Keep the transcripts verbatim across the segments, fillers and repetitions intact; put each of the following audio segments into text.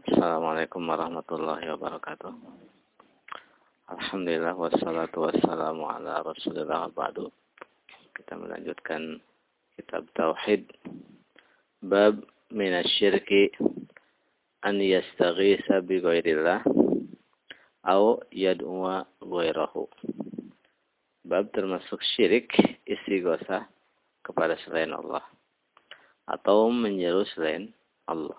Assalamualaikum warahmatullahi wabarakatuh. Alhamdulillah wassalatu wassalamu ala Rasulillah ba'du. Kita melanjutkan kitab tauhid. Bab minasyirki an yastaghisa bi ghairillah au yad'uwa ghairahu. Bab termasuk syirik istighosah kepada selain Allah atau menyeru selain Allah.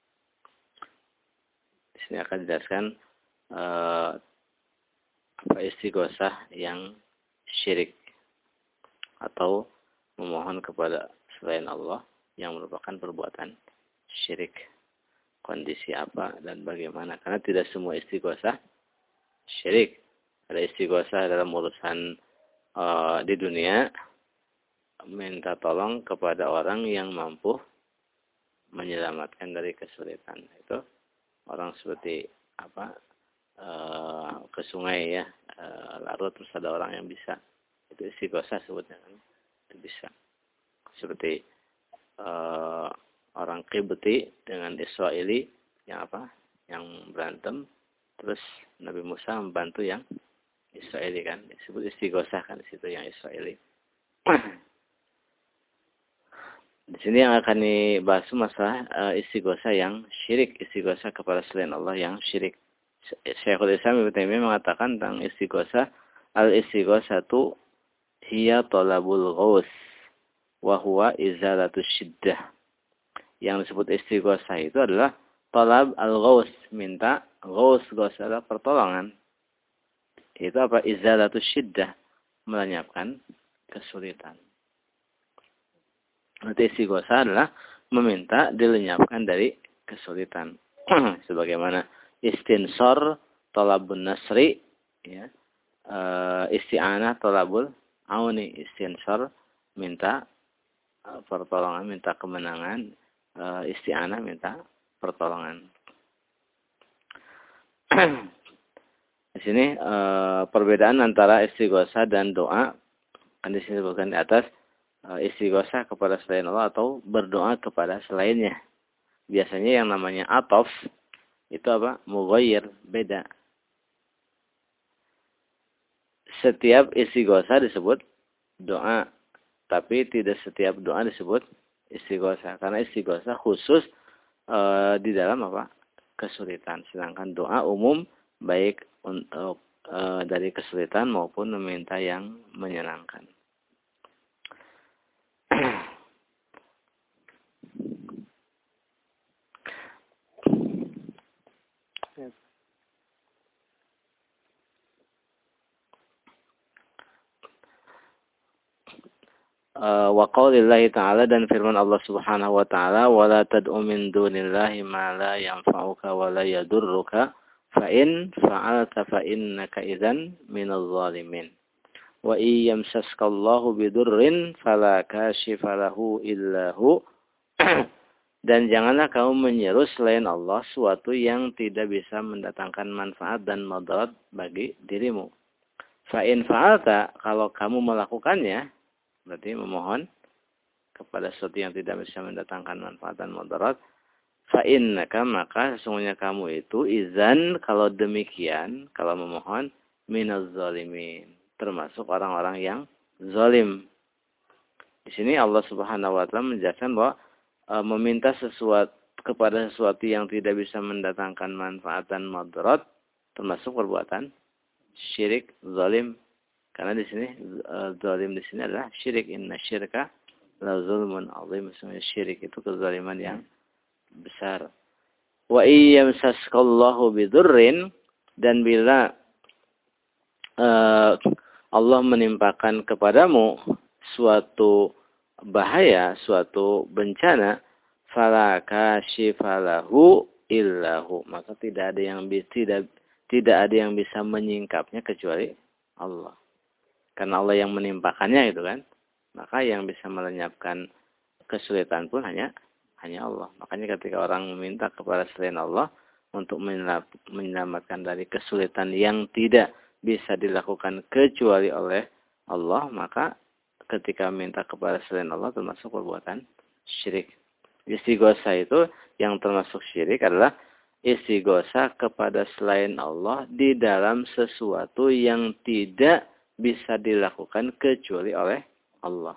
Di sini akan dijelaskan uh, apa istighosah yang syirik atau memohon kepada selain Allah yang merupakan perbuatan syirik. Kondisi apa dan bagaimana? Karena tidak semua istighosah syirik. Ada istighosah dalam urusan uh, di dunia, minta tolong kepada orang yang mampu menyelamatkan dari kesulitan. Itu orang seperti apa uh, ke sungai ya, uh, larut terus ada orang yang bisa. Itu istighosah sebutnya kan. Bisa. Seperti uh, orang Qibti dengan Israeli yang apa? Yang berantem, terus Nabi Musa membantu yang Israeli kan. Disebut istighosah kan di situ yang Israeli. Di sini yang akan dibahas masalah uh, istighosah yang syirik, istighosah kepada selain Allah yang syirik. Syekhul Islam Ibnu Taimiyah mengatakan tentang istighosah, al-istighosatu hiya talabul ghaus wa huwa izalatus syiddah. Yang disebut istighosah itu adalah talab al-ghaus, minta ghaus, ghaus adalah pertolongan. Itu apa? Izalatus syiddah, melenyapkan kesulitan. Nanti istighosah adalah meminta dilenyapkan dari kesulitan. Sebagaimana istinsor, talabun nasri, ya, e, isti'anah, talabul auni. Istinsor, minta e, pertolongan, minta kemenangan. E, isti'anah, minta pertolongan. Di sini e, perbedaan antara istighosah dan doa kan disebutkan di atas. Istighosah kepada selain Allah atau berdoa kepada selainnya. Biasanya yang namanya atof itu apa? Mughayyir, beda. Setiap istighosah disebut doa, tapi tidak setiap doa disebut istighosah. Karena istighosah khusus e, di dalam apa? Kesulitan. Sedangkan doa umum baik untuk e, dari kesulitan maupun meminta yang menyenangkan. Wa qaulillahi ta'ala dan firman Allah Subhanahu wa taala wala tad'u min dunillahi ma la yanfa'uka wa la yadurruka fa in fa'alta fa innaka idzan minadh dhalimin wa iyyamsaskallahu bidurrin fala kashifa lahu illa hu dan janganlah kamu menyeru selain Allah suatu yang tidak bisa mendatangkan manfaat dan madarat bagi dirimu. Fa in fa'alta, kalau kamu melakukannya berarti memohon kepada sesuatu yang tidak bisa mendatangkan manfaat dan mudarat. Fa innaka, maka sesungguhnya kamu itu izan, kalau demikian, kalau memohon minaz zalimin, termasuk orang-orang yang zalim. Di sini Allah Subhanahu wa taala menjelaskan bahwa e, meminta sesuatu kepada sesuatu yang tidak bisa mendatangkan manfaat dan mudarat termasuk perbuatan syirik, zalim. Karena di sini zalim di sini adalah syirik. Inna syirka la zulmun azim. Maksudnya syirik itu kezaliman yang besar. Wa iyyamsaskallahu bidurrin, dan bila uh, Allah menimpakan kepadamu suatu bahaya, suatu bencana, fala kashifalahu illahu, maka tidak ada yang tidak tidak ada yang bisa menyingkapnya kecuali Allah. Karena Allah yang menimpakannya itu kan. Maka yang bisa melenyapkan kesulitan pun hanya hanya Allah. Makanya ketika orang meminta kepada selain Allah untuk menyelamatkan dari kesulitan yang tidak bisa dilakukan kecuali oleh Allah, maka ketika meminta kepada selain Allah termasuk perbuatan syirik. Istighosah itu yang termasuk syirik adalah istighosa kepada selain Allah di dalam sesuatu yang tidak bisa dilakukan kecuali oleh Allah.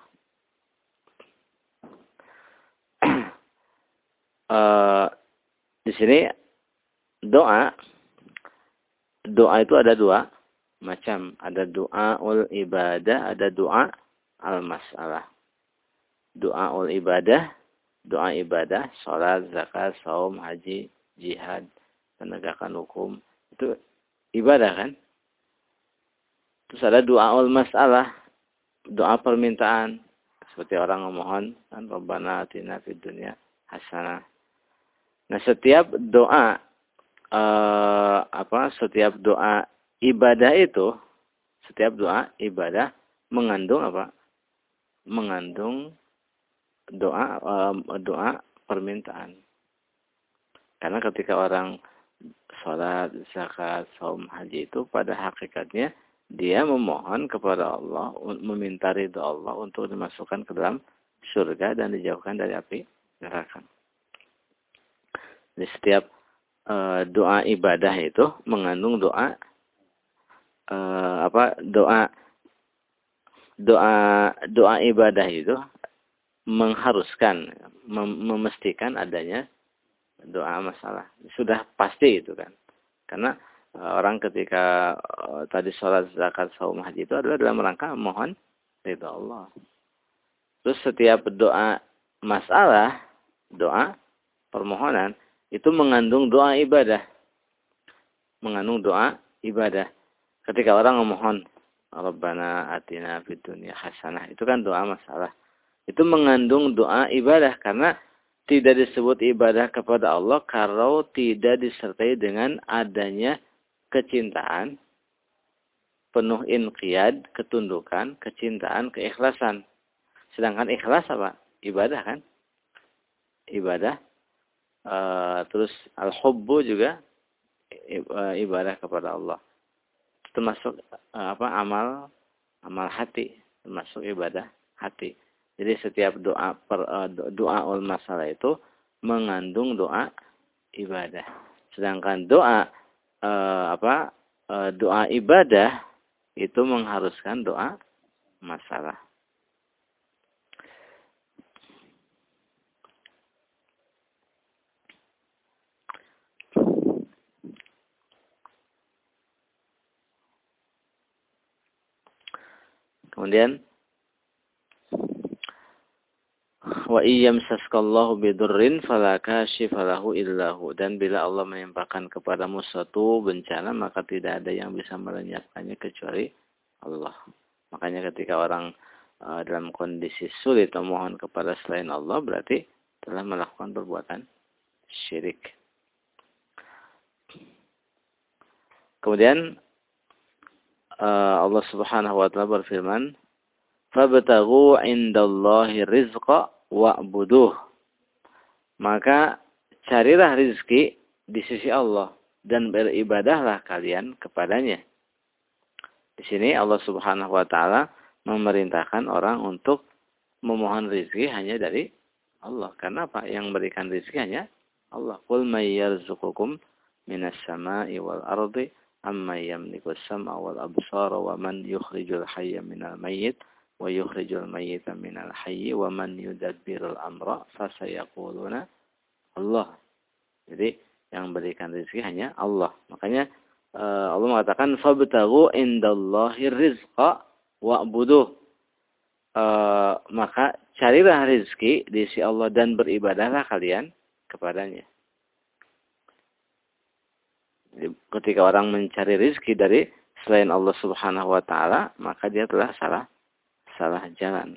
uh, di sini doa, doa itu ada dua macam. Ada doa ul ibadah, ada doa al masalah. Doa ul ibadah, doa ibadah, sholat, zakat, saum, haji, jihad, penegakan hukum, itu ibadah kan? Terus ada doa ul masalah, doa permintaan, seperti orang memohon, kan, Rabbana atina fid dunya hasanah. Nah, setiap doa eh, apa? Setiap doa ibadah itu, setiap doa ibadah mengandung apa? Mengandung doa eh, doa permintaan. Karena ketika orang sholat, zakat, saum, haji itu pada hakikatnya dia memohon kepada Allah, meminta ridho Allah untuk dimasukkan ke dalam surga dan dijauhkan dari api neraka. Di setiap uh, doa ibadah itu mengandung doa uh, apa doa doa doa ibadah itu mengharuskan mem memastikan adanya doa masalah. Sudah pasti itu kan. Karena uh, orang ketika uh, tadi sholat, zakat, saum, haji itu adalah dalam rangka mohon ridho Allah. Terus setiap doa masalah, doa permohonan itu mengandung doa ibadah. Mengandung doa ibadah. Ketika orang memohon, Rabbana atina fid dunya hasanah, itu kan doa masalah. Itu mengandung doa ibadah karena tidak disebut ibadah kepada Allah kalau tidak disertai dengan adanya kecintaan, penuh inqiyad, ketundukan, kecintaan, keikhlasan. Sedangkan ikhlas apa? Ibadah kan? Ibadah. Uh, terus al-hubbu juga ibadah kepada Allah. Termasuk uh, apa? Amal amal hati, termasuk ibadah hati. Jadi setiap doa per, uh, doa ul masalah itu mengandung doa ibadah. Sedangkan doa uh, apa? Uh, doa ibadah itu mengharuskan doa masalah. Kemudian wa iyyam saskallahu bidurrin fala kashifa lahu illahu, dan bila Allah menimpakan kepadamu suatu bencana maka tidak ada yang bisa melenyapkannya kecuali Allah. Makanya ketika orang uh, dalam kondisi sulit memohon kepada selain Allah berarti telah melakukan perbuatan syirik. Kemudian uh, Allah Subhanahu wa taala berfirman, "Fabtaghu 'indallahi rizqa wa'buduh." Maka carilah rizki di sisi Allah dan beribadahlah kalian kepadanya. Di sini Allah Subhanahu wa taala memerintahkan orang untuk memohon rizki hanya dari Allah. Karena apa? Yang memberikan rizki hanya Allah. Qul may yarzuqukum minas sama'i wal ardi amma yamliku as-sam'a wal absara wa man yukhrijul hayya minal mayyit wa yukhrijul mayyita minal hayyi wa man yudabbirul amra fasayaquluna Allah. Jadi yang berikan rezeki hanya Allah. Makanya uh, Allah mengatakan fabtaghu indallahi rizqa wa'buduh. Uh, maka carilah rezeki di sisi Allah dan beribadahlah kalian kepadanya. Jadi, ketika orang mencari rezeki dari selain Allah Subhanahu wa taala, maka dia telah salah salah jalan.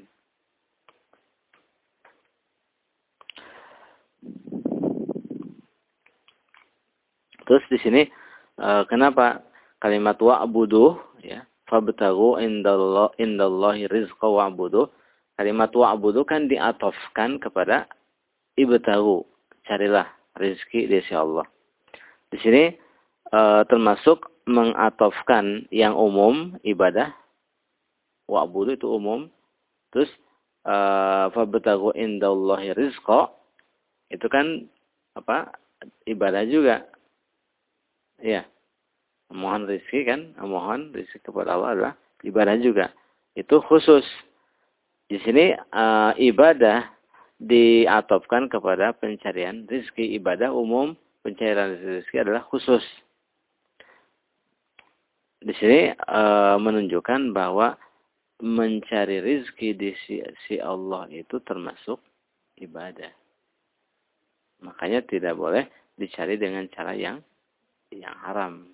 Terus di sini uh, kenapa kalimat wa'budu ya, fabtaghu indallah indallahi rizqa wa'budu. Kalimat wa'budu kan diatofkan kepada ibtaghu, carilah rezeki di sisi Allah. Di sini uh, termasuk mengatofkan yang umum ibadah. Wa'budu itu umum. Terus uh, fabtaghu indallahi rizqa itu kan apa? Ibadah juga. Ya, mohon rezeki kan, mohon rezeki kepada Allah adalah ibadah juga. Itu khusus. Di sini uh, ibadah diatopkan kepada pencarian rezeki. Ibadah umum, pencarian rezeki adalah khusus. Di sini uh, menunjukkan bahwa mencari rezeki di sisi Allah itu termasuk ibadah. Makanya tidak boleh dicari dengan cara yang yang haram.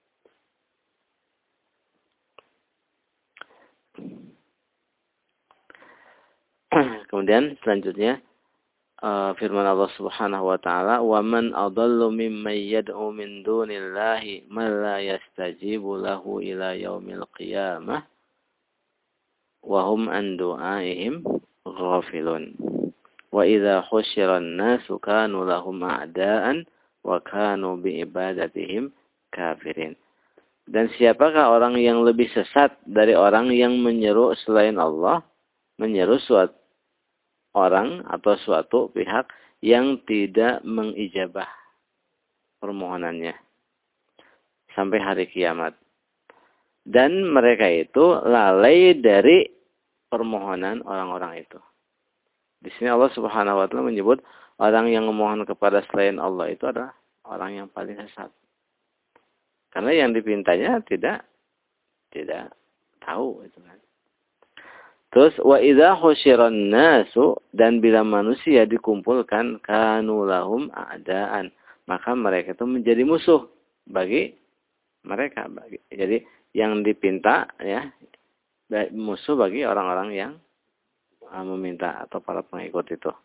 Kemudian selanjutnya uh, firman Allah Subhanahu wa taala, "Wa man adallu mimman yad'u min dunillahi man la yastajibu lahu ila yaumil qiyamah wa hum an du'aihim ghafilun. Wa idza husyiran nasu kanu lahum a'daan wa kanu bi ibadatihim kafirin." Dan siapakah orang yang lebih sesat dari orang yang menyeru selain Allah, menyeru suatu orang atau suatu pihak yang tidak mengijabah permohonannya sampai hari kiamat. Dan mereka itu lalai dari permohonan orang-orang itu. Di sini Allah Subhanahu wa taala menyebut orang yang memohon kepada selain Allah itu adalah orang yang paling sesat. Karena yang dipintanya tidak tidak tahu itu kan. Terus wa idza husyiran nasu, dan bila manusia dikumpulkan kanu lahum a'daan, maka mereka itu menjadi musuh bagi mereka. Bagi, jadi yang dipinta ya musuh bagi orang-orang yang meminta atau para pengikut itu.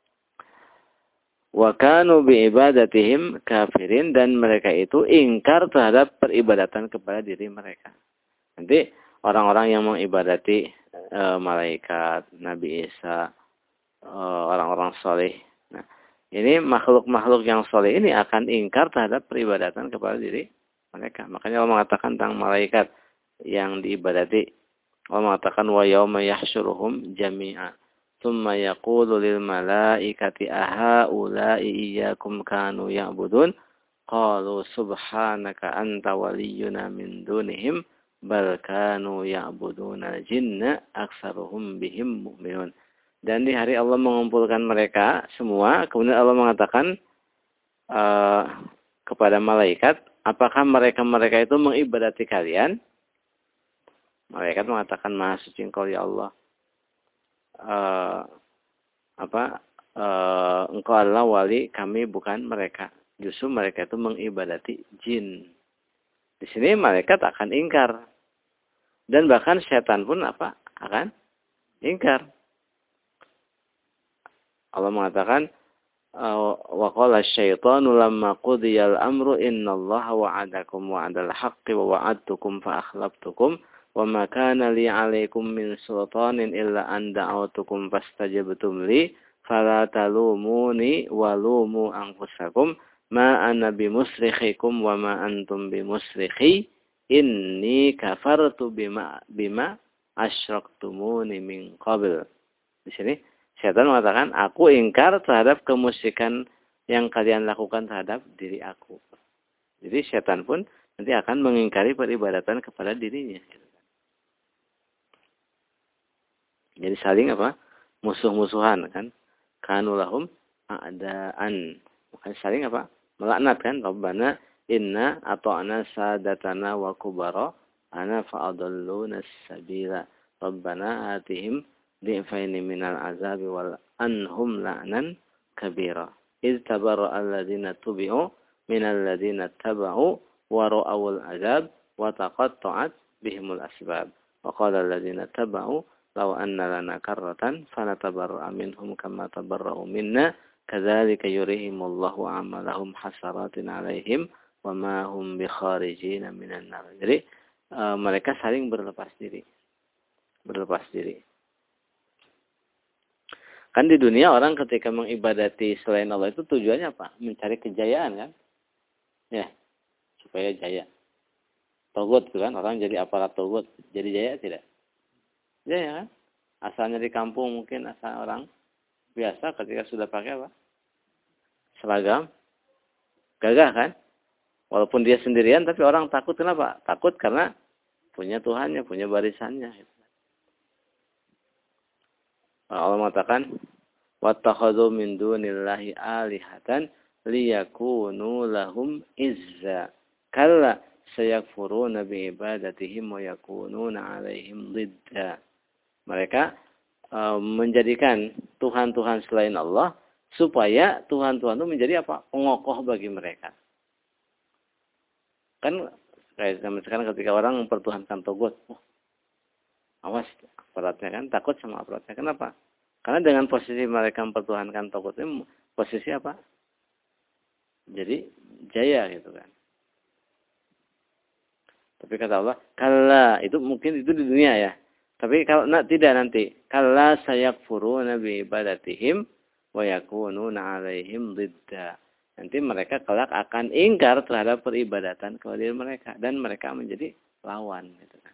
Wa kanu bi ibadatihim kafirin, dan mereka itu ingkar terhadap peribadatan kepada diri mereka. Nanti orang-orang yang mengibadati e, malaikat, Nabi Isa, e, orang-orang soleh. Nah, ini makhluk-makhluk yang soleh ini akan ingkar terhadap peribadatan kepada diri mereka. Makanya Allah mengatakan tentang malaikat yang diibadati. Allah mengatakan wa yauma yahsyuruhum jami'a. Tsumma yaqulu lil malaikati ahaula'i iyyakum kanu ya'budun. Qalu subhanaka anta waliyyuna min dunihim bal kanu ya'buduna jinna aktsaruhum bihim mu'minun. Dan di hari Allah mengumpulkan mereka semua, kemudian Allah mengatakan uh, kepada malaikat, apakah mereka-mereka itu mengibadati kalian? Malaikat mengatakan, Maha suci Engkau ya Allah. Uh, apa? Uh, engkau adalah wali kami, bukan mereka. Justru mereka itu mengibadati jin. Di sini malaikat akan ingkar. Dan bahkan setan pun apa? Akan ingkar. Allah mengatakan, wa qala asyaitanu lamma qudiyal amru innallaha wa'adakum wa'adal haqqi wa wa'adtukum fa akhlaftukum wa ma kana li 'alaikum min sultanin illa an da'awtukum fastajabtum li fala talumuni wa lumu anfusakum ma ana bimusrikhikum wa ma antum bimusrikhi inni kafartu bima bima asyraktumuni min qabl. Di sini setan mengatakan, aku ingkar terhadap kemusyrikan yang kalian lakukan terhadap diri aku. Jadi setan pun nanti akan mengingkari peribadatan kepada dirinya. Jadi saling apa? Musuh-musuhan kan? Kanu lahum a'daan. Bukan saling apa? Melaknat kan? Rabbana inna ata'na sadatana wa kubara ana fa'adalluna sabila. Rabbana atihim di'faini minal azabi wal anhum la'nan kabira. Iz tabarra alladhina tubi'u minal ladhina taba'u wa ra'awul azab wa taqatta'at bihimul asbab. Wa qala alladhina taba'u law anna lana karratan fanatabarra'a minhum kama tabarra'u minna kadzalika yurihimullahu a'malahum hasaratin 'alaihim wa ma hum bikharijina minan nar. Jadi uh, mereka saling berlepas diri. Berlepas diri. Kan di dunia orang ketika mengibadati selain Allah itu tujuannya apa? Mencari kejayaan kan? Ya, supaya jaya. Togut kan, orang jadi aparat togut. Jadi jaya tidak? Jaya kan? Asalnya di kampung mungkin asal orang biasa, ketika sudah pakai apa? Seragam. Gagah kan? Walaupun dia sendirian, tapi orang takut kenapa? Takut karena punya Tuhannya, punya barisannya. Allah mengatakan, وَاتَّخَذُوا مِن دُونِ اللَّهِ آلِهَةً لِيَكُونُوا لَهُمْ إِزًّا كَلَّا سَيَكْفُرُونَ بِعِبَادَتِهِمْ وَيَكُونُونَ عَلَيْهِمْ ضِدًّا. Mereka uh, menjadikan Tuhan-Tuhan selain Allah supaya Tuhan-Tuhan itu menjadi apa? Pengokoh bagi mereka. Kan kayak zaman sekarang ketika orang mempertuhankan togut, oh, awas aparatnya kan takut sama aparatnya. Kenapa? Karena dengan posisi mereka mempertuhankan togut ini posisi apa? Jadi jaya gitu kan. Tapi kata Allah, kalla itu mungkin itu di dunia ya. Tapi kalau nah, tidak nanti, kalla sayakfuruna bi ibadatihim wa yakununa alaihim ridda. Nanti mereka kelak akan ingkar terhadap peribadatan kepada diri mereka dan mereka menjadi lawan gitu kan.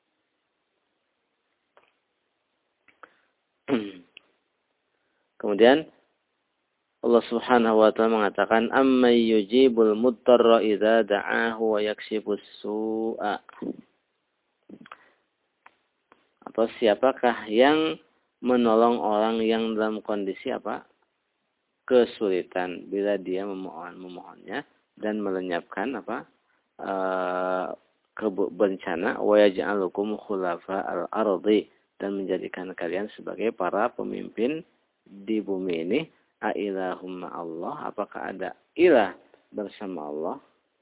Kemudian Allah Subhanahu wa taala mengatakan amman yujibul muttarra idza da'ahu wa yakshifus su'a. Atau siapakah yang menolong orang yang dalam kondisi apa? Kesulitan bila dia memohon memohonnya dan melenyapkan apa? Uh, bencana wa yaj'alukum khulafa al-ardi dan menjadikan kalian sebagai para pemimpin di bumi ini. Ailahumma Allah, apakah ada ilah bersama Allah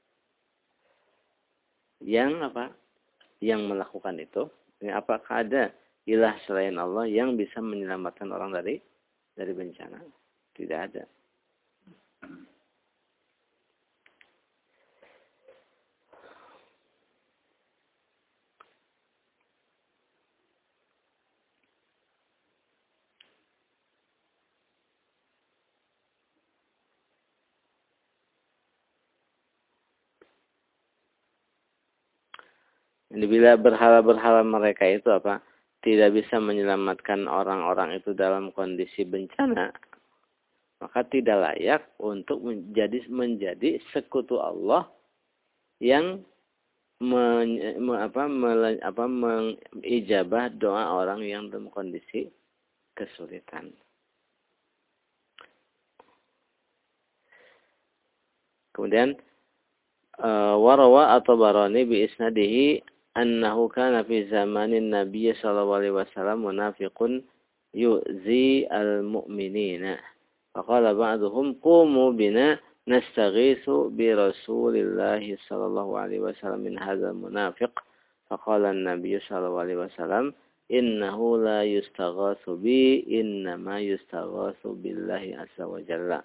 yang apa? Yang melakukan itu? Apakah ada ilah selain Allah yang bisa menyelamatkan orang dari dari bencana? Tidak ada. Bila berhala-berhala mereka itu apa? Tidak bisa menyelamatkan orang-orang itu dalam kondisi bencana, maka tidak layak untuk menjadi menjadi sekutu Allah yang men, me, apa, me, apa, mengijabah doa orang yang dalam kondisi kesulitan. Kemudian warawa atau barani bi isnadihi annahu kana fi zamanin Nabi sallallahu alaihi wasallam munafiqun yu'zi al-mu'minina. Faqala ba'duhum qumu bina nastaghiitsu bi Rasulillah sallallahu alaihi wasallam min hadzal munafiq. Faqala an-nabiy sallallahu alaihi wasallam innahu la yustaghatsu bi innama yustaghatsu billahi azza wa jalla.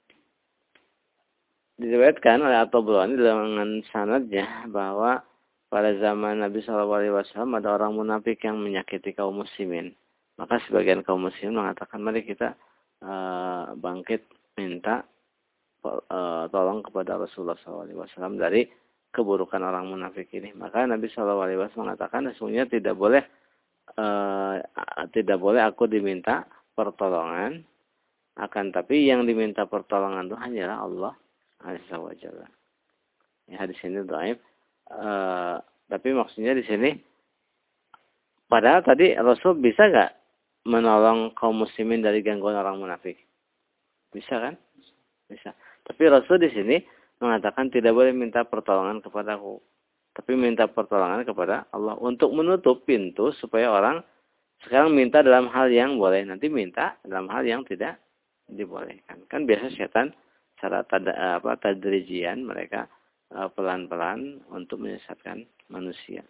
Diriwayatkan oleh At-Tabrani dengan sanadnya bahwa pada zaman Nabi shallallahu alaihi wasallam ada orang munafik yang menyakiti kaum muslimin. Maka sebagian kaum muslimin mengatakan mari kita uh, bangkit minta uh, tolong kepada Rasulullah shallallahu alaihi wasallam dari keburukan orang munafik ini. Maka Nabi shallallahu alaihi wasallam mengatakan sesungguhnya tidak boleh uh, tidak boleh aku diminta pertolongan, akan tapi yang diminta pertolongan itu hanyalah Allah Azza wa Jalla. Ya, hadis ini dhaif. Uh, tapi maksudnya di sini padahal tadi Rasul bisa nggak menolong kaum muslimin dari gangguan orang munafik? Bisa kan? Bisa. Tapi Rasul di sini mengatakan tidak boleh minta pertolongan kepadaku, tapi minta pertolongan kepada Allah untuk menutup pintu supaya orang sekarang minta dalam hal yang boleh, nanti minta dalam hal yang tidak dibolehkan. Kan biasa setan cara tada, apa tadrijian mereka pelan-pelan uh, untuk menyesatkan manusia.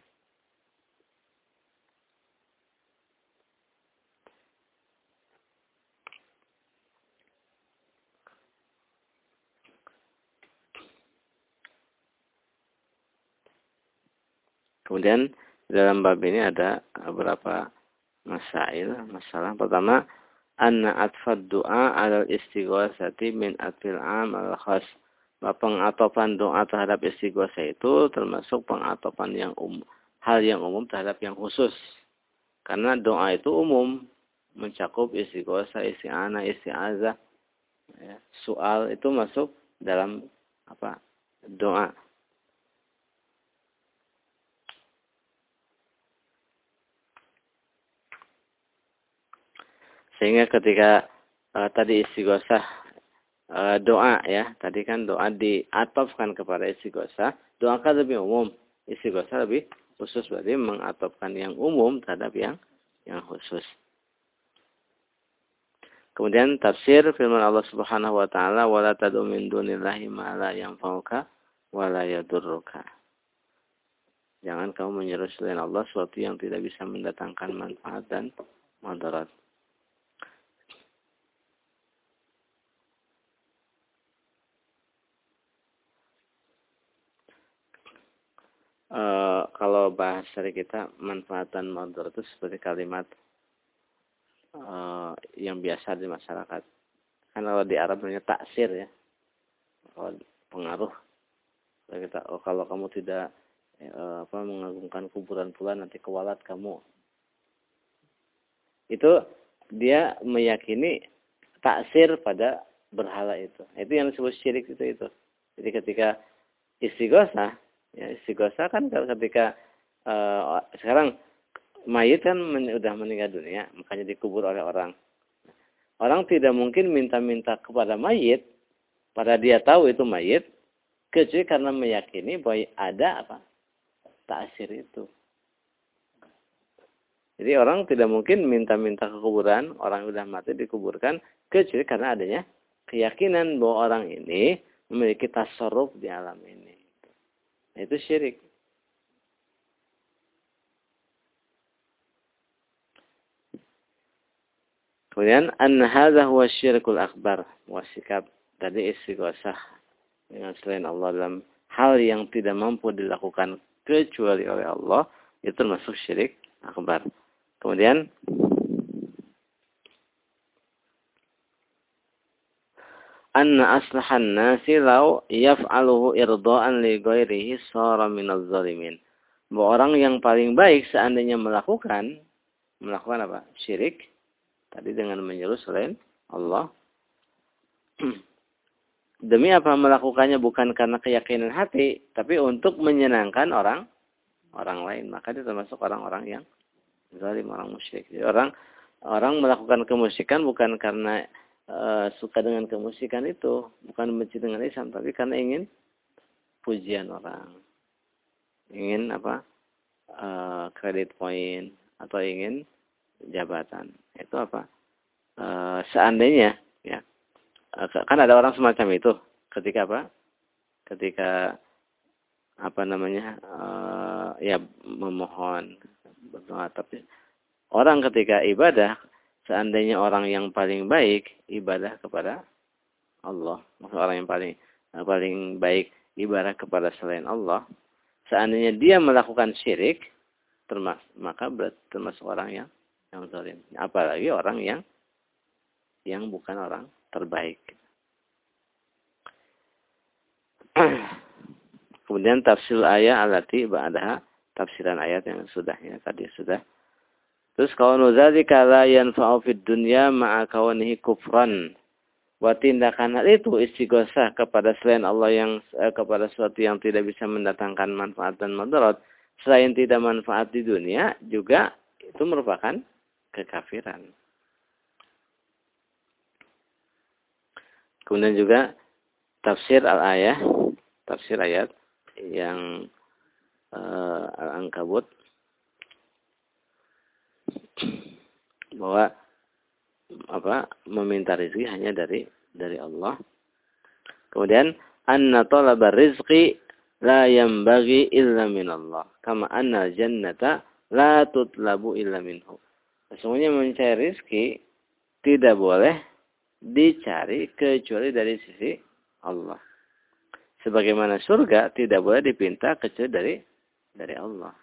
Kemudian dalam bab ini ada beberapa masail. Masalah pertama, anna atfad doa alal istighosati min atfil am al khas. Pengatopan doa terhadap istighosah itu termasuk pengatopan yang umum, hal yang umum terhadap yang khusus. Karena doa itu umum, mencakup istighosah, isti'anah, isti'azah, ya, soal itu masuk dalam apa doa. Sehingga ketika uh, tadi istighosah uh, doa ya, tadi kan doa diatofkan kepada istighosah, doa kan lebih umum, istighosah lebih khusus, berarti mengatofkan yang umum terhadap yang yang khusus. Kemudian tafsir firman Allah Subhanahu wa taala, wala tad'u min dunillahi ma la yanfa'uka wa la yadurruka. Jangan kamu menyeru selain Allah sesuatu yang tidak bisa mendatangkan manfaat dan madarat. Uh, kalau bahas dari kita, manfaat dan madarat itu seperti kalimat uh, yang biasa di masyarakat. Kan kalau di Arab namanya taksir ya, kalau pengaruh. Kita, oh, kalau kamu tidak uh, apa mengagungkan kuburan pula nanti kewalat kamu. Itu dia meyakini taksir pada berhala itu. Itu yang disebut syirik itu itu. Jadi ketika istighosah, ya istighosah kan ketika uh, sekarang mayit kan men, udah meninggal dunia, makanya dikubur oleh orang. Orang tidak mungkin minta-minta kepada mayit, pada dia tahu itu mayit, kecuali karena meyakini bahwa ada apa taksir itu. Jadi orang tidak mungkin minta-minta ke kuburan, orang sudah mati dikuburkan, kecuali karena adanya keyakinan bahwa orang ini memiliki tasarruf di alam ini. Itu syirik. Kemudian an hadza huwa syirkul akbar, wasikap tadi istighosah dengan selain Allah dalam hal yang tidak mampu dilakukan kecuali oleh Allah, itu termasuk syirik akbar. Kemudian anna aslahan nasi law yaf'aluhu irda'an li ghairihi shara minaz zalimin. Bahwa orang yang paling baik seandainya melakukan melakukan apa? Syirik tadi dengan menyeru selain Allah. Demi apa melakukannya? Bukan karena keyakinan hati, tapi untuk menyenangkan orang orang lain. Maka itu termasuk orang-orang yang zalim, orang musyrik. Jadi orang orang melakukan kemusyrikan bukan karena Uh, suka dengan kemusikan itu, bukan benci dengan Islam, tapi karena ingin pujian orang, ingin apa uh, kredit poin atau ingin jabatan. Itu apa uh, seandainya ya uh, kan ada orang semacam itu ketika apa ketika apa namanya uh, ya memohon berdoa, tapi orang ketika ibadah, seandainya orang yang paling baik ibadah kepada Allah, maksud orang yang paling paling baik ibadah kepada selain Allah, seandainya dia melakukan syirik, termasuk maka berat, termasuk orang yang yang zalim. Apalagi orang yang yang bukan orang terbaik. Kemudian tafsir ayat alati ba'daha, tafsiran ayat yang sudahnya tadi sudah. Terus kaunu dzalika la yanfa'u fid dunya ma'a kaunihi kufran. Wa tindakan hal itu istighosah kepada selain Allah yang eh, kepada sesuatu yang tidak bisa mendatangkan manfaat dan madarat, selain tidak manfaat di dunia, juga itu merupakan kekafiran. Kemudian juga tafsir al-ayah, tafsir ayat yang uh, Al-Ankabut, bahwa apa meminta rezeki hanya dari dari Allah. Kemudian anna talaba rizqi la yanbaghi illa min Allah, kama anna jannata la tutlabu illa minhu. Sesungguhnya mencari rezeki tidak boleh dicari kecuali dari sisi Allah. Sebagaimana surga tidak boleh dipinta kecuali dari dari Allah.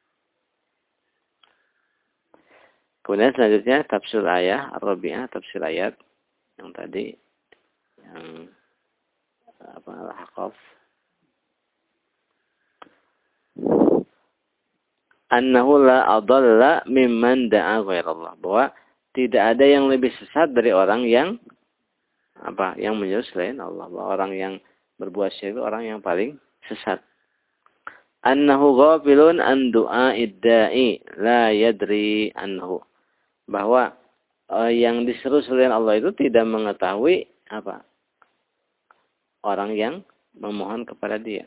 Kemudian selanjutnya tafsir ayat Ar-Rabi'ah, tafsir ayat yang tadi yang apa Al-Ahqaf. Annahu la adalla mimman da'a ghairallah, bahwa tidak ada yang lebih sesat dari orang yang apa yang menyeru selain Allah. Bahwa orang yang berbuat syirik itu orang yang paling sesat. Annahu ghafilun an du'a'id da'i la yadri anhu. Bahwa uh, yang diseru selain Allah itu tidak mengetahui apa? Orang yang memohon kepada dia.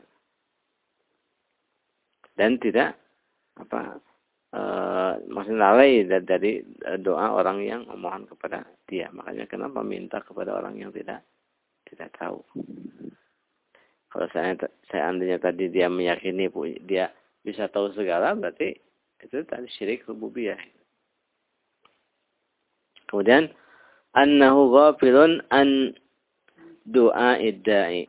Dan tidak apa? Uh, maksudnya lalai dari doa orang yang memohon kepada dia. Makanya kenapa minta kepada orang yang tidak tidak tahu. Kalau saya seandainya tadi dia meyakini dia bisa tahu segala, berarti itu tadi syirik rububiyah. Kemudian annahu ghafilun an du'a'id da'i.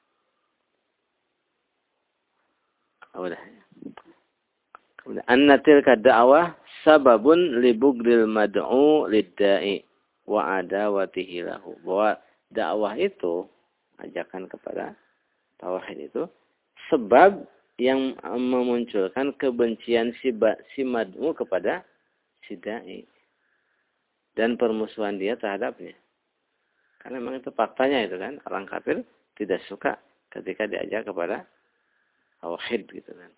Udah. Kemudian anna tilka da'wah sababun li bughdil mad'u lid-da'i wa adawatihi lahu. Bahwa dakwah itu, ajakan kepada tauhid itu sebab yang memunculkan kebencian si, si mad'u kepada si da'i dan permusuhan dia terhadapnya. Karena memang itu faktanya itu kan, orang kafir tidak suka ketika diajak kepada tauhid gitu kan.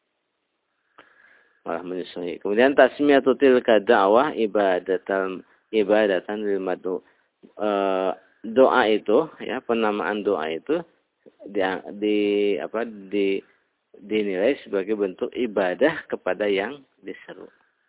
Malah menyusuhi. Kemudian tasmiyatu tilka da'wah ibadatan ibadatan lil mad'u. E, doa itu ya, penamaan doa itu di, di apa di dinilai sebagai bentuk ibadah kepada yang diseru.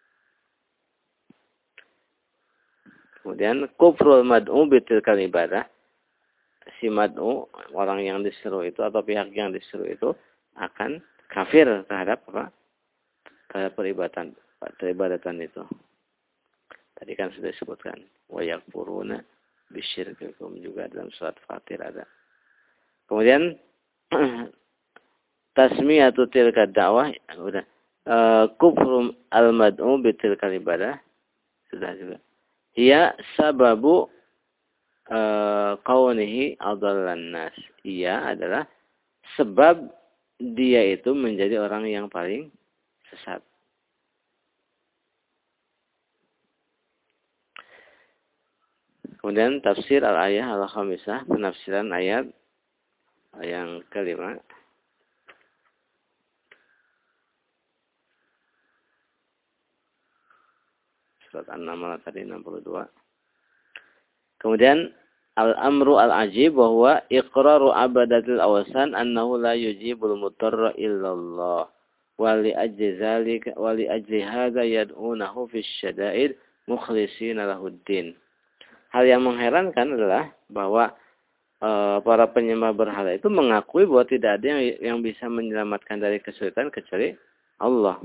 Kemudian kufrul mad'u bitilkal ibadah. Si mad'u, orang yang diseru itu atau pihak yang diseru itu akan kafir terhadap apa? Terhadap peribadatan, peribadatan itu. Tadi kan sudah disebutkan wa yakfuruna bisyirkikum juga dalam surat Fatir ada. Kemudian tasmiyatu tilka da'wah udah uh, kufrum al-mad'u bitilkal ibadah sudah juga. Ia sababu uh, kaunihi adallan nas. Ia adalah sebab dia itu menjadi orang yang paling sesat. Kemudian tafsir al-ayah al-khamisah, penafsiran ayat yang kelima. Surat An-Naml tadi enam puluh dua. Kemudian al-amru al-ajib bahwa iqraru abadatil awsan annahu la yujibul mutarra illallah. Wa li ajli zalika wa li ajli hadza yad'unahu fi syada'id mukhlishina lahuddin. Hal yang mengherankan adalah bahwa e, para penyembah berhala itu mengakui bahwa tidak ada yang, yang bisa menyelamatkan dari kesulitan kecuali Allah.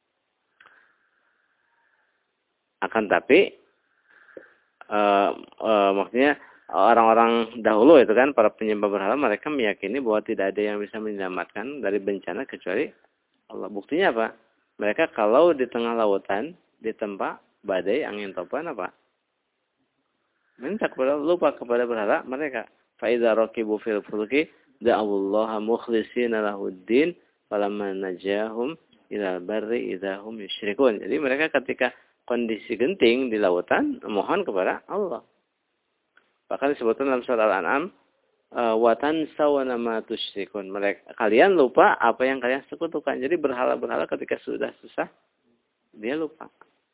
Akan tapi e, e, maksudnya orang-orang dahulu itu kan para penyembah berhala mereka meyakini bahwa tidak ada yang bisa menyelamatkan dari bencana kecuali Allah. Buktinya apa? Mereka kalau di tengah lautan ditempa badai angin topan apa? Minta kepada lupa kepada berhala mereka. Fa idza raqibu fil fulki da'allaha mukhlishina lahuddin falamma najahum ilal barri idza hum yusyrikun. Jadi mereka ketika kondisi genting di lautan mohon kepada Allah. Bahkan disebutkan dalam surat Al-An'am wa tansawna ma tusyrikun. Mereka kalian lupa apa yang kalian sekutukan. Jadi berhala-berhala ketika sudah susah dia lupa.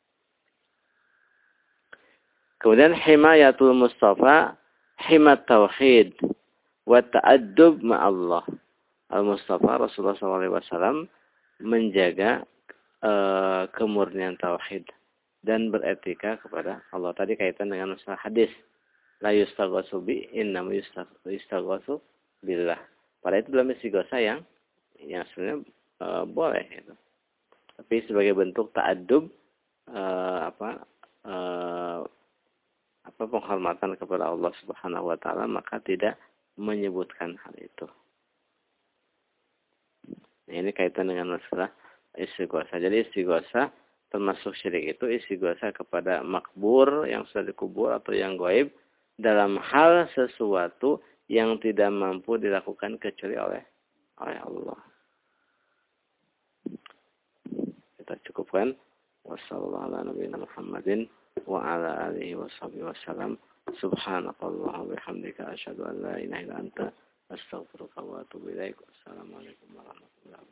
Kemudian himayatul Mustafa himat tauhid wa ta'addub ma'allah. Al-Mustafa Rasulullah shallallahu alaihi wasallam menjaga uh, kemurnian tauhid dan beretika kepada Allah. Tadi kaitan dengan masalah hadis. La yustaghasu bi innam yustaghasu billah. Pada itu dalam istighosa yang yang sebenarnya uh, boleh gitu. Tapi sebagai bentuk ta'addub uh, apa uh, apa penghormatan kepada Allah Subhanahu wa taala maka tidak menyebutkan hal itu. Nah, ini kaitan dengan masalah istighosa. Jadi istighosa termasuk syirik itu istighosa kepada makbur yang sudah dikubur atau yang gaib dalam hal sesuatu yang tidak mampu dilakukan kecuali oleh oleh Allah. Kita cukupkan. Wassalamualaikum warahmatullahi wabarakatuh. Wa ala alihi wa sahbihi wa sallam. Subhanakallah wa bihamdika asyhadu an la ilaha illa anta Astaghfiruka wa atubu ilaik. Assalamualaikum warahmatullahi wabarakatuh.